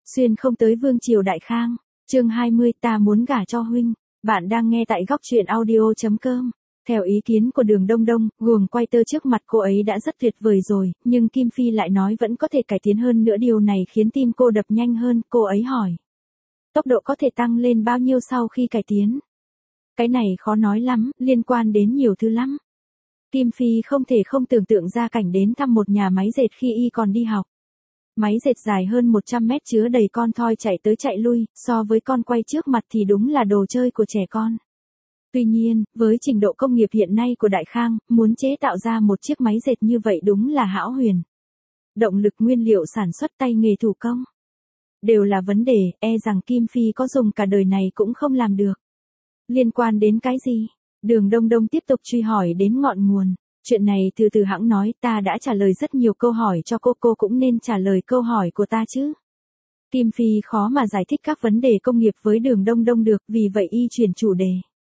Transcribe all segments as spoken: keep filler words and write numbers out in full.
Xuyên không tới vương triều Đại Khang, chương hai mươi ta muốn gả cho huynh. Bạn đang nghe tại góc truyện audio.com. Theo ý kiến của Đường Đông Đông, guồng quay tơ trước mặt cô ấy đã rất tuyệt vời rồi, nhưng Kim Phi lại nói vẫn có thể cải tiến hơn nữa, điều này khiến tim cô đập nhanh hơn. Cô ấy hỏi, tốc độ có thể tăng lên bao nhiêu sau khi cải tiến? Cái này khó nói lắm, liên quan đến nhiều thứ lắm. Kim Phi không thể không tưởng tượng ra cảnh đến thăm một nhà máy dệt khi y còn đi học. Máy dệt dài hơn một trăm mét chứa đầy con thoi chạy tới chạy lui, so với con quay trước mặt thì đúng là đồ chơi của trẻ con. Tuy nhiên, với trình độ công nghiệp hiện nay của Đại Khang, muốn chế tạo ra một chiếc máy dệt như vậy đúng là hão huyền. Động lực, nguyên liệu sản xuất, tay nghề thủ công đều là vấn đề, e rằng Kim Phi có dùng cả đời này cũng không làm được. Liên quan đến cái gì? Đường Đông Đông tiếp tục truy hỏi đến ngọn nguồn. Chuyện này từ từ hãng nói, ta đã trả lời rất nhiều câu hỏi cho cô, cô cũng nên trả lời câu hỏi của ta chứ. Kim Phi khó mà giải thích các vấn đề công nghiệp với Đường Đông Đông được, vì vậy y chuyển chủ đề.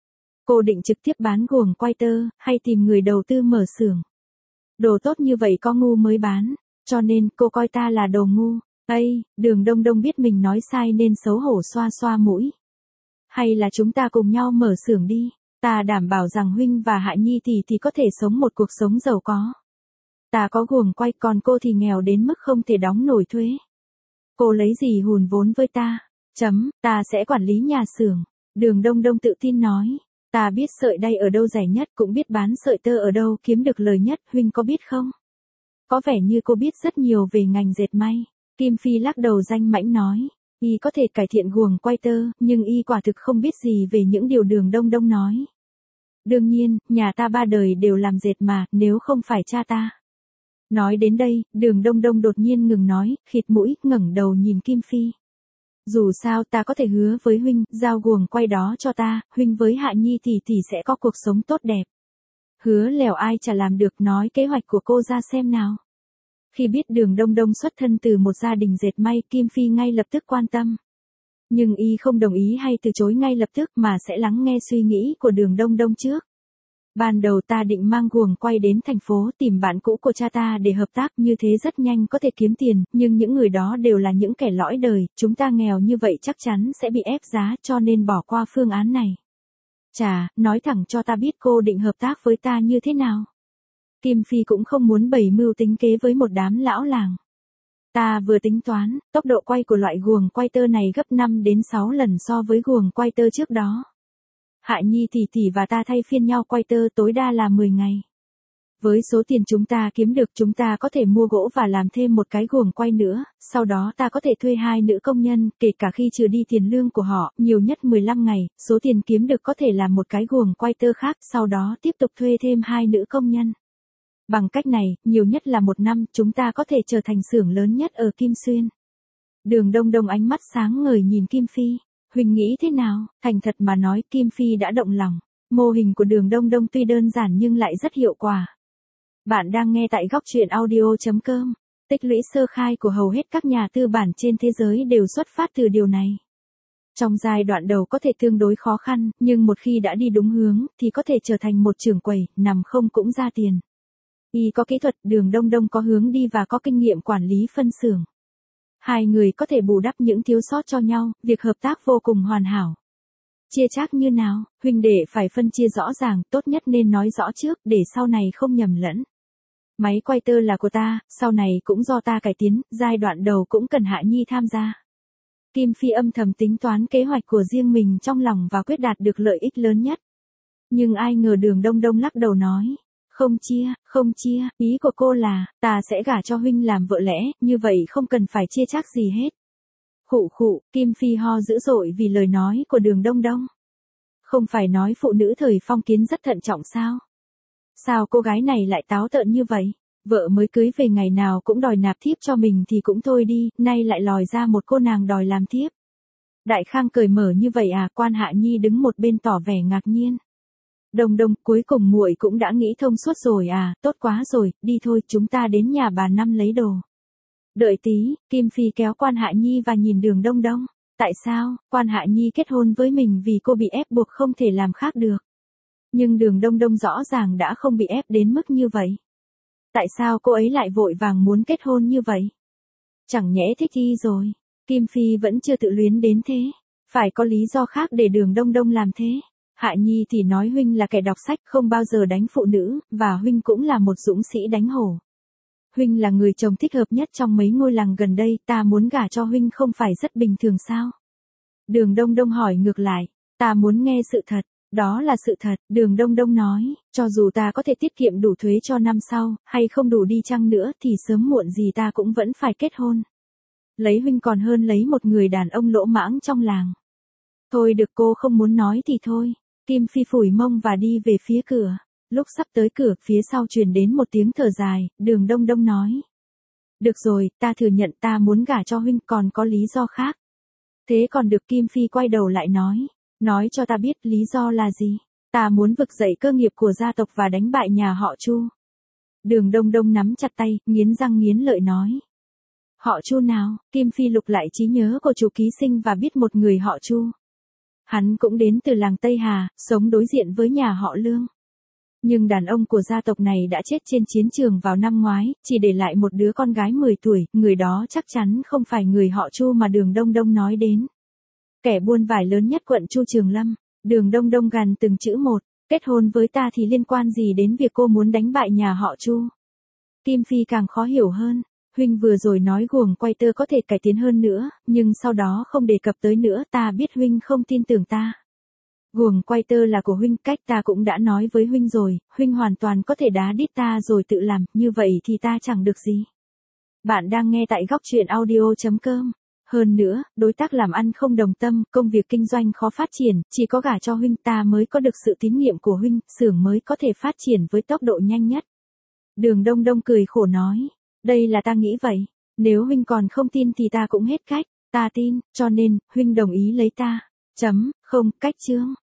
Cô định trực tiếp bán guồng quay tơ, hay tìm người đầu tư mở xưởng? Đồ tốt như vậy có ngu mới bán, cho nên cô coi ta là đồ ngu. Ây, Đường Đông Đông biết mình nói sai nên xấu hổ xoa xoa mũi. Hay là chúng ta cùng nhau mở xưởng đi, ta đảm bảo rằng huynh và Hạ Nhi tỷ thì có thể sống một cuộc sống giàu có. Ta có guồng quay, còn cô thì nghèo đến mức không thể đóng nổi thuế. Cô lấy gì hùn vốn với ta? Chấm, ta sẽ quản lý nhà xưởng. Đường Đông Đông tự tin nói, ta biết sợi đay ở đâu rẻ nhất, cũng biết bán sợi tơ ở đâu kiếm được lời nhất, huynh có biết không? Có vẻ như cô biết rất nhiều về ngành dệt may. Kim Phi lắc đầu danh mãnh nói, y có thể cải thiện guồng quay tơ, nhưng y quả thực không biết gì về những điều Đường Đông Đông nói. Đương nhiên, nhà ta ba đời đều làm dệt mà, nếu không phải cha ta. Nói đến đây, Đường Đông Đông đột nhiên ngừng nói, khịt mũi, ngẩng đầu nhìn Kim Phi. Dù sao ta có thể hứa với huynh, giao guồng quay đó cho ta, huynh với Hạ Nhi tỷ tỷ sẽ có cuộc sống tốt đẹp. Hứa lèo ai chả làm được, nói kế hoạch của cô ra xem nào. Khi biết Đường Đông Đông xuất thân từ một gia đình dệt may, Kim Phi ngay lập tức quan tâm. Nhưng y không đồng ý hay từ chối ngay lập tức mà sẽ lắng nghe suy nghĩ của Đường Đông Đông trước. Ban đầu ta định mang guồng quay đến thành phố tìm bạn cũ của cha ta để hợp tác, như thế rất nhanh có thể kiếm tiền, nhưng những người đó đều là những kẻ lõi đời, chúng ta nghèo như vậy chắc chắn sẽ bị ép giá, cho nên bỏ qua phương án này. Chà, nói thẳng cho ta biết cô định hợp tác với ta như thế nào? Kim Phi cũng không muốn bày mưu tính kế với một đám lão làng. Ta vừa tính toán, tốc độ quay của loại guồng quay tơ này gấp năm đến sáu lần so với guồng quay tơ trước đó. Hạ Nhi tỷ tỷ và ta thay phiên nhau quay tơ, tối đa là mười ngày. Với số tiền chúng ta kiếm được, chúng ta có thể mua gỗ và làm thêm một cái guồng quay nữa, sau đó ta có thể thuê hai nữ công nhân, kể cả khi trừ đi tiền lương của họ, nhiều nhất mười lăm ngày, số tiền kiếm được có thể làm một cái guồng quay tơ khác, sau đó tiếp tục thuê thêm hai nữ công nhân. Bằng cách này, nhiều nhất là một năm, chúng ta có thể trở thành xưởng lớn nhất ở Kim Xuyên. Đường Đông Đông ánh mắt sáng ngời nhìn Kim Phi. Huynh nghĩ thế nào? Thành thật mà nói, Kim Phi đã động lòng. Mô hình của Đường Đông Đông tuy đơn giản nhưng lại rất hiệu quả. Bạn đang nghe tại góc truyện audio.com. Tích lũy sơ khai của hầu hết các nhà tư bản trên thế giới đều xuất phát từ điều này. Trong giai đoạn đầu có thể tương đối khó khăn, nhưng một khi đã đi đúng hướng, thì có thể trở thành một trưởng quầy, nằm không cũng ra tiền. Y có kỹ thuật, Đường Đông Đông có hướng đi và có kinh nghiệm quản lý phân xưởng. Hai người có thể bù đắp những thiếu sót cho nhau, việc hợp tác vô cùng hoàn hảo. Chia chác như nào? Huynh đệ phải phân chia rõ ràng, tốt nhất nên nói rõ trước, để sau này không nhầm lẫn. Máy quay tơ là của ta, sau này cũng do ta cải tiến, giai đoạn đầu cũng cần Hạ Nhi tham gia. Kim Phi âm thầm tính toán kế hoạch của riêng mình trong lòng và quyết đạt được lợi ích lớn nhất. Nhưng ai ngờ Đường Đông Đông lắc đầu nói. Không chia, không chia, ý của cô là, ta sẽ gả cho huynh làm vợ lẽ, như vậy không cần phải chia chác gì hết. Khụ khụ, Kim Phi ho dữ dội vì lời nói của Đường Đông Đông. Không phải nói phụ nữ thời phong kiến rất thận trọng sao? Sao cô gái này lại táo tợn như vậy? Vợ mới cưới về ngày nào cũng đòi nạp thiếp cho mình thì cũng thôi đi, nay lại lòi ra một cô nàng đòi làm thiếp. Đại Khang cười mở như vậy à? Quan Hạ Nhi đứng một bên tỏ vẻ ngạc nhiên. Đông Đông, cuối cùng muội cũng đã nghĩ thông suốt rồi à, tốt quá rồi, đi thôi, chúng ta đến nhà bà Năm lấy đồ. Đợi tí, Kim Phi kéo Quan Hạ Nhi và nhìn Đường Đông Đông. Tại sao? Quan Hạ Nhi kết hôn với mình vì cô bị ép buộc không thể làm khác được. Nhưng Đường Đông Đông rõ ràng đã không bị ép đến mức như vậy. Tại sao cô ấy lại vội vàng muốn kết hôn như vậy? Chẳng nhẽ thích y rồi. Kim Phi vẫn chưa tự luyến đến thế. Phải có lý do khác để Đường Đông Đông làm thế. Hạ Nhi thì nói huynh là kẻ đọc sách không bao giờ đánh phụ nữ, và huynh cũng là một dũng sĩ đánh hổ. Huynh là người chồng thích hợp nhất trong mấy ngôi làng gần đây, ta muốn gả cho huynh không phải rất bình thường sao? Đường Đông Đông hỏi ngược lại, ta muốn nghe sự thật. Đó là sự thật, Đường Đông Đông nói, cho dù ta có thể tiết kiệm đủ thuế cho năm sau, hay không đủ đi chăng nữa thì sớm muộn gì ta cũng vẫn phải kết hôn. Lấy huynh còn hơn lấy một người đàn ông lỗ mãng trong làng. Thôi được, cô không muốn nói thì thôi. Kim Phi phủi mông và đi về phía cửa. Lúc sắp tới cửa, phía sau truyền đến một tiếng thở dài, Đường Đông Đông nói. Được rồi, ta thừa nhận ta muốn gả cho huynh, còn có lý do khác. Thế còn được, Kim Phi quay đầu lại nói. Nói cho ta biết lý do là gì. Ta muốn vực dậy cơ nghiệp của gia tộc và đánh bại nhà họ Chu. Đường Đông Đông nắm chặt tay, nghiến răng nghiến lợi nói. Họ Chu nào? Kim Phi lục lại trí nhớ của chủ ký sinh và biết một người họ Chu. Hắn cũng đến từ làng Tây Hà, sống đối diện với nhà họ Lương. Nhưng đàn ông của gia tộc này đã chết trên chiến trường vào năm ngoái, chỉ để lại một đứa con gái mười tuổi, người đó chắc chắn không phải người họ Chu mà Đường Đông Đông nói đến. Kẻ buôn vải lớn nhất quận Chu Trường Lâm. Đường Đông Đông gằn từng chữ một, kết hôn với ta thì liên quan gì đến việc cô muốn đánh bại nhà họ Chu? Kim Phi càng khó hiểu hơn. Huynh vừa rồi nói guồng quay tơ có thể cải tiến hơn nữa, nhưng sau đó không đề cập tới nữa, ta biết huynh không tin tưởng ta. Guồng quay tơ là của huynh, cách ta cũng đã nói với huynh rồi, huynh hoàn toàn có thể đá đít ta rồi tự làm, như vậy thì ta chẳng được gì. Bạn đang nghe tại góc truyện audio chấm com. Hơn nữa, đối tác làm ăn không đồng tâm, công việc kinh doanh khó phát triển, chỉ có gả cho huynh ta mới có được sự tín nhiệm của huynh, xưởng mới có thể phát triển với tốc độ nhanh nhất. Đường Đông Đông cười khổ nói. Đây là ta nghĩ vậy. Nếu huynh còn không tin thì ta cũng hết cách. Ta tin, cho nên, huynh đồng ý lấy ta. Chấm, không, cách chương.